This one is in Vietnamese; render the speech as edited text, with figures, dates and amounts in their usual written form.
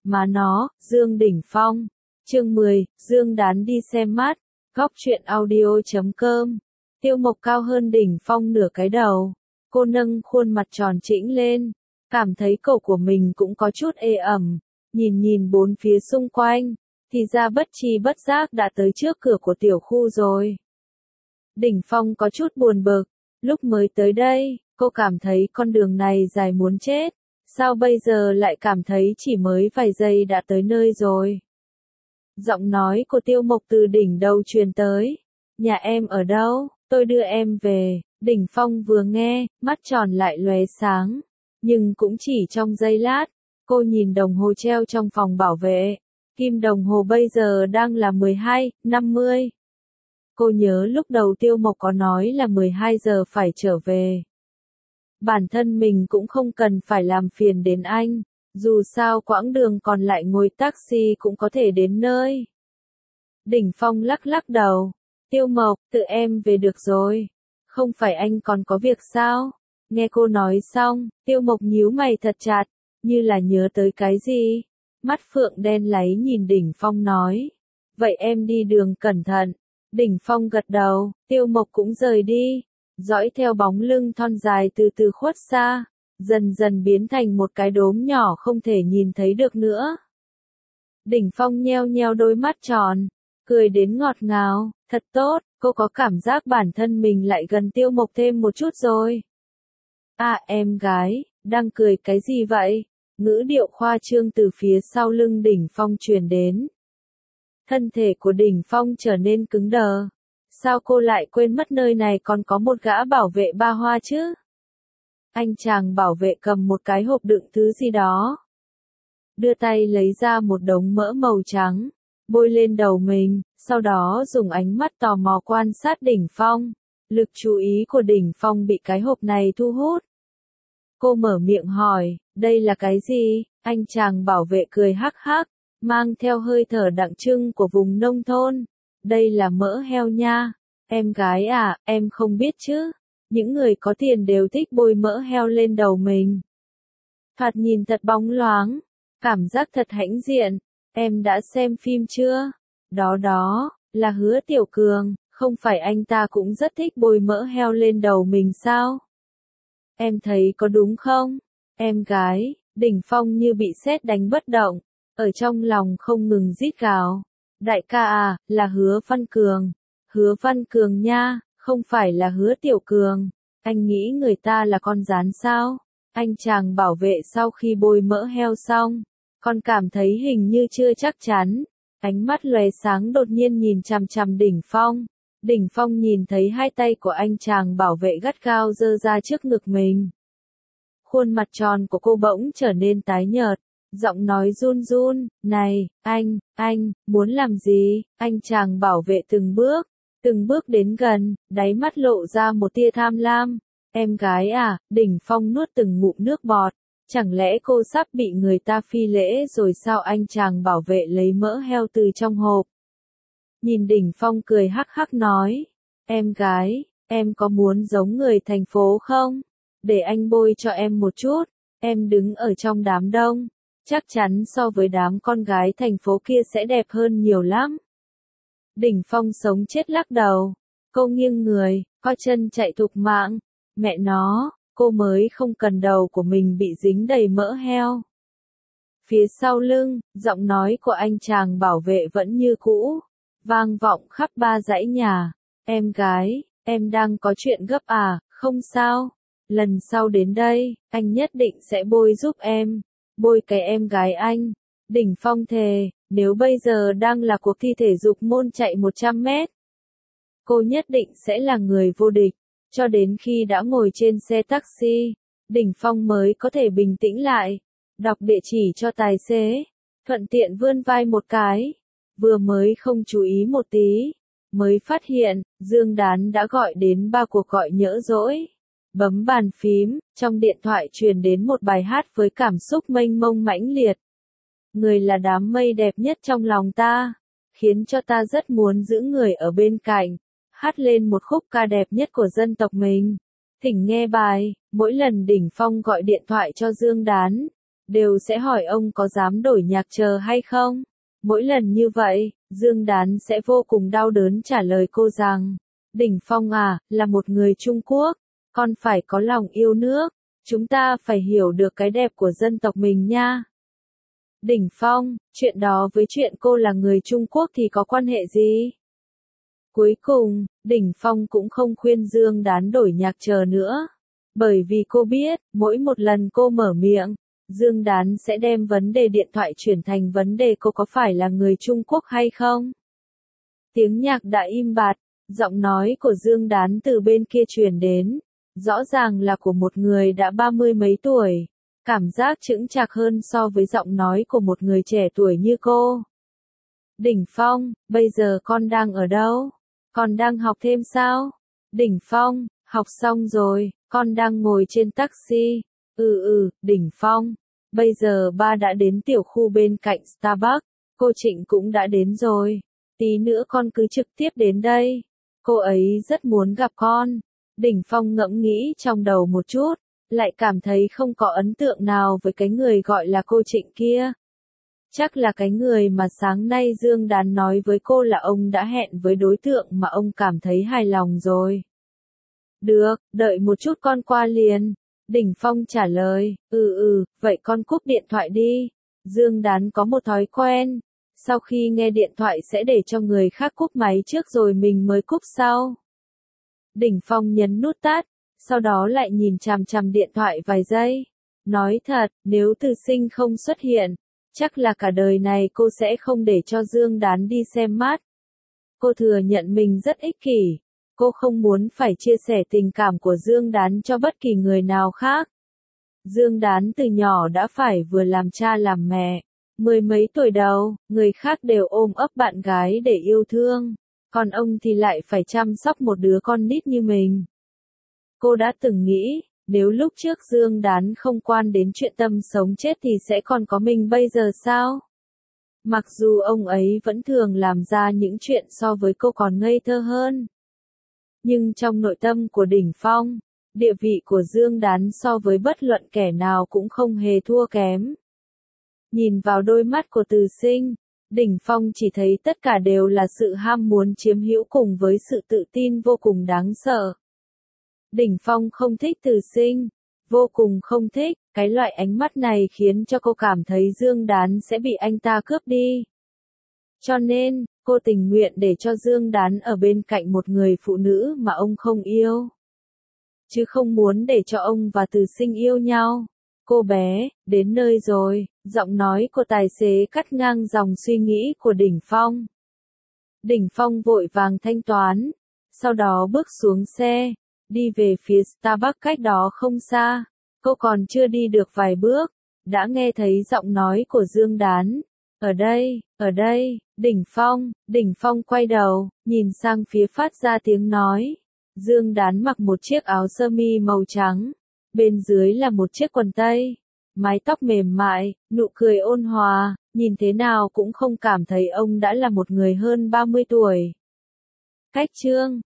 Má nó, Dương Đỉnh Phong. Chương 10, Dương Đán đi xem mắt. Góc truyện audio.com. Tiêu Mộc cao hơn Đỉnh Phong nửa cái đầu. Cô nâng khuôn mặt tròn trĩnh lên. Cảm thấy cổ của mình cũng có chút ê ẩm. Nhìn bốn phía xung quanh. Thì ra bất tri bất giác đã tới trước cửa của tiểu khu rồi. Đỉnh Phong có chút buồn bực. Lúc mới tới đây, cô cảm thấy con đường này dài muốn chết. Sao bây giờ lại cảm thấy chỉ mới vài giây đã tới nơi rồi? Giọng nói của Tiêu Mộc từ đỉnh đầu truyền tới. Nhà em ở đâu? Tôi đưa em về. Đỉnh Phong vừa nghe, mắt tròn lại lóe sáng. Nhưng cũng chỉ trong giây lát, cô nhìn đồng hồ treo trong phòng bảo vệ. Kim đồng hồ bây giờ đang là 12:50. Cô nhớ lúc đầu Tiêu Mộc có nói là 12 giờ phải trở về. Bản thân mình cũng không cần phải làm phiền đến anh, dù sao quãng đường còn lại ngồi taxi cũng có thể đến nơi. Đỉnh Phong lắc lắc đầu. Tiêu Mộc, tự em về được rồi. Không phải anh còn có việc sao? Nghe cô nói xong, Tiêu Mộc nhíu mày thật chặt, như là nhớ tới cái gì. Mắt phượng đen láy nhìn Đỉnh Phong nói. Vậy em đi đường cẩn thận. Đỉnh Phong gật đầu, Tiêu Mộc cũng rời đi. Dõi theo bóng lưng thon dài từ từ khuất xa, dần dần biến thành một cái đốm nhỏ không thể nhìn thấy được nữa. Đỉnh Phong nheo nheo đôi mắt tròn, cười đến ngọt ngào, thật tốt, cô có cảm giác bản thân mình lại gần Tiêu Mộc thêm một chút rồi. À em gái, đang cười cái gì vậy? Ngữ điệu khoa trương từ phía sau lưng Đỉnh Phong truyền đến. Thân thể của Đỉnh Phong trở nên cứng đờ. Sao cô lại quên mất nơi này còn có một gã bảo vệ ba hoa chứ? Anh chàng bảo vệ cầm một cái hộp đựng thứ gì đó. Đưa tay lấy ra một đống mỡ màu trắng, bôi lên đầu mình, sau đó dùng ánh mắt tò mò quan sát Đỉnh Phong. Lực chú ý của Đỉnh Phong bị cái hộp này thu hút. Cô mở miệng hỏi, đây là cái gì? Anh chàng bảo vệ cười hắc hắc, mang theo hơi thở đặc trưng của vùng nông thôn. Đây là mỡ heo nha. Em gái à, em không biết chứ. Những người có tiền đều thích bôi mỡ heo lên đầu mình. Thoạt nhìn thật bóng loáng. Cảm giác thật hãnh diện. Em đã xem phim chưa? Đó, là Hứa Tiểu Cường. Không phải anh ta cũng rất thích bôi mỡ heo lên đầu mình sao? Em thấy có đúng không? Em gái, Đỉnh Phong như bị sét đánh bất động. Ở trong lòng không ngừng rít gào. Đại ca à, là Hứa Văn Cường. Hứa Văn Cường nha, không phải là Hứa Tiểu Cường. Anh nghĩ người ta là con rán sao? Anh chàng bảo vệ sau khi bôi mỡ heo xong, còn cảm thấy hình như chưa chắc chắn. Ánh mắt lóe sáng đột nhiên nhìn chằm chằm Đỉnh Phong. Đỉnh Phong nhìn thấy hai tay của anh chàng bảo vệ gắt gao giơ ra trước ngực mình. Khuôn mặt tròn của cô bỗng trở nên tái nhợt. Giọng nói run run, này, anh, muốn làm gì? Anh chàng bảo vệ từng bước đến gần, đáy mắt lộ ra một tia tham lam. Em gái à, Đỉnh Phong nuốt từng ngụm nước bọt. Chẳng lẽ cô sắp bị người ta phi lễ rồi sao? Anh chàng bảo vệ lấy mỡ heo từ trong hộp. Nhìn Đỉnh Phong cười hắc hắc nói, em gái, em có muốn giống người thành phố không? Để anh bôi cho em một chút, em đứng ở trong đám đông. Chắc chắn so với đám con gái thành phố kia sẽ đẹp hơn nhiều lắm. Đỉnh Phong sống chết lắc đầu. Cô nghiêng người, co chân chạy thục mạng. Mẹ nó, cô mới không cần đầu của mình bị dính đầy mỡ heo. Phía sau lưng, giọng nói của anh chàng bảo vệ vẫn như cũ. Vang vọng khắp ba dãy nhà. Em gái, em đang có chuyện gấp à? Không sao. Lần sau đến đây, anh nhất định sẽ bôi giúp em. Bôi cái em gái anh. Đỉnh Phong thề, nếu bây giờ đang là cuộc thi thể dục môn chạy 100 mét, cô nhất định sẽ là người vô địch. Cho đến khi đã ngồi trên xe taxi, Đỉnh Phong mới có thể bình tĩnh lại. Đọc địa chỉ cho tài xế, thuận tiện vươn vai một cái. Vừa mới không chú ý một tí, mới phát hiện, Dương Đán đã gọi đến 3 cuộc gọi nhỡ dỗi. Bấm bàn phím, trong điện thoại truyền đến một bài hát với cảm xúc mênh mông mãnh liệt. Người là đám mây đẹp nhất trong lòng ta, khiến cho ta rất muốn giữ người ở bên cạnh, hát lên một khúc ca đẹp nhất của dân tộc mình. Thỉnh nghe bài, mỗi lần Đỉnh Phong gọi điện thoại cho Dương Đán, đều sẽ hỏi ông có dám đổi nhạc chờ hay không. Mỗi lần như vậy, Dương Đán sẽ vô cùng đau đớn trả lời cô rằng, Đỉnh Phong à, là một người Trung Quốc, con phải có lòng yêu nước, chúng ta phải hiểu được cái đẹp của dân tộc mình nha. Đỉnh Phong, chuyện đó với chuyện cô là người Trung Quốc thì có quan hệ gì? Cuối cùng, Đỉnh Phong cũng không khuyên Dương Đán đổi nhạc chờ nữa. Bởi vì cô biết, mỗi một lần cô mở miệng, Dương Đán sẽ đem vấn đề điện thoại chuyển thành vấn đề cô có phải là người Trung Quốc hay không. Tiếng nhạc đã im bặt, giọng nói của Dương Đán từ bên kia truyền đến, rõ ràng là của một người đã 30 mấy tuổi, cảm giác chững chạc hơn so với giọng nói của một người trẻ tuổi như cô. Đỉnh Phong, bây giờ con đang ở đâu? Con đang học thêm sao? Đỉnh Phong, học xong rồi, con đang ngồi trên taxi. Đỉnh Phong, bây giờ ba đã đến tiểu khu bên cạnh Starbucks, cô Trịnh cũng đã đến rồi. Tí nữa con cứ trực tiếp đến đây. Cô ấy rất muốn gặp con. Đỉnh Phong ngẫm nghĩ trong đầu một chút, lại cảm thấy không có ấn tượng nào với cái người gọi là cô Trịnh kia. Chắc là cái người mà sáng nay Dương Đán nói với cô là ông đã hẹn với đối tượng mà ông cảm thấy hài lòng rồi. Được, đợi một chút con qua liền. Đỉnh Phong trả lời, vậy con cúp điện thoại đi. Dương Đán có một thói quen, sau khi nghe điện thoại sẽ để cho người khác cúp máy trước rồi mình mới cúp sau. Đỉnh Phong nhấn nút tắt, sau đó lại nhìn chằm chằm điện thoại vài giây. Nói thật, nếu Từ Sinh không xuất hiện, chắc là cả đời này cô sẽ không để cho Dương Đán đi xem mắt. Cô thừa nhận mình rất ích kỷ. Cô không muốn phải chia sẻ tình cảm của Dương Đán cho bất kỳ người nào khác. Dương Đán từ nhỏ đã phải vừa làm cha làm mẹ. 10 mấy tuổi đầu, người khác đều ôm ấp bạn gái để yêu thương. Còn ông thì lại phải chăm sóc một đứa con nít như mình. Cô đã từng nghĩ, nếu lúc trước Dương Đán không quan đến chuyện tâm sống chết thì sẽ còn có mình bây giờ sao? Mặc dù ông ấy vẫn thường làm ra những chuyện so với cô còn ngây thơ hơn. Nhưng trong nội tâm của Đỉnh Phong, địa vị của Dương Đán so với bất luận kẻ nào cũng không hề thua kém. Nhìn vào đôi mắt của Từ Sinh, Đỉnh Phong chỉ thấy tất cả đều là sự ham muốn chiếm hữu cùng với sự tự tin vô cùng đáng sợ. Đỉnh Phong không thích Từ Sinh, vô cùng không thích, cái loại ánh mắt này khiến cho cô cảm thấy Dương Đán sẽ bị anh ta cướp đi. Cho nên, cô tình nguyện để cho Dương Đán ở bên cạnh một người phụ nữ mà ông không yêu. Chứ không muốn để cho ông và Từ Sinh yêu nhau. Cô bé, đến nơi rồi, giọng nói của tài xế cắt ngang dòng suy nghĩ của Đỉnh Phong. Đỉnh Phong vội vàng thanh toán, sau đó bước xuống xe, đi về phía Starbucks cách đó không xa. Cô còn chưa đi được vài bước, đã nghe thấy giọng nói của Dương Đán. Ở đây, Đỉnh Phong quay đầu, nhìn sang phía phát ra tiếng nói. Dương Đán mặc một chiếc áo sơ mi màu trắng, bên dưới là một chiếc quần tây, mái tóc mềm mại, nụ cười ôn hòa, nhìn thế nào cũng không cảm thấy ông đã là một người hơn 30 tuổi. Cách chương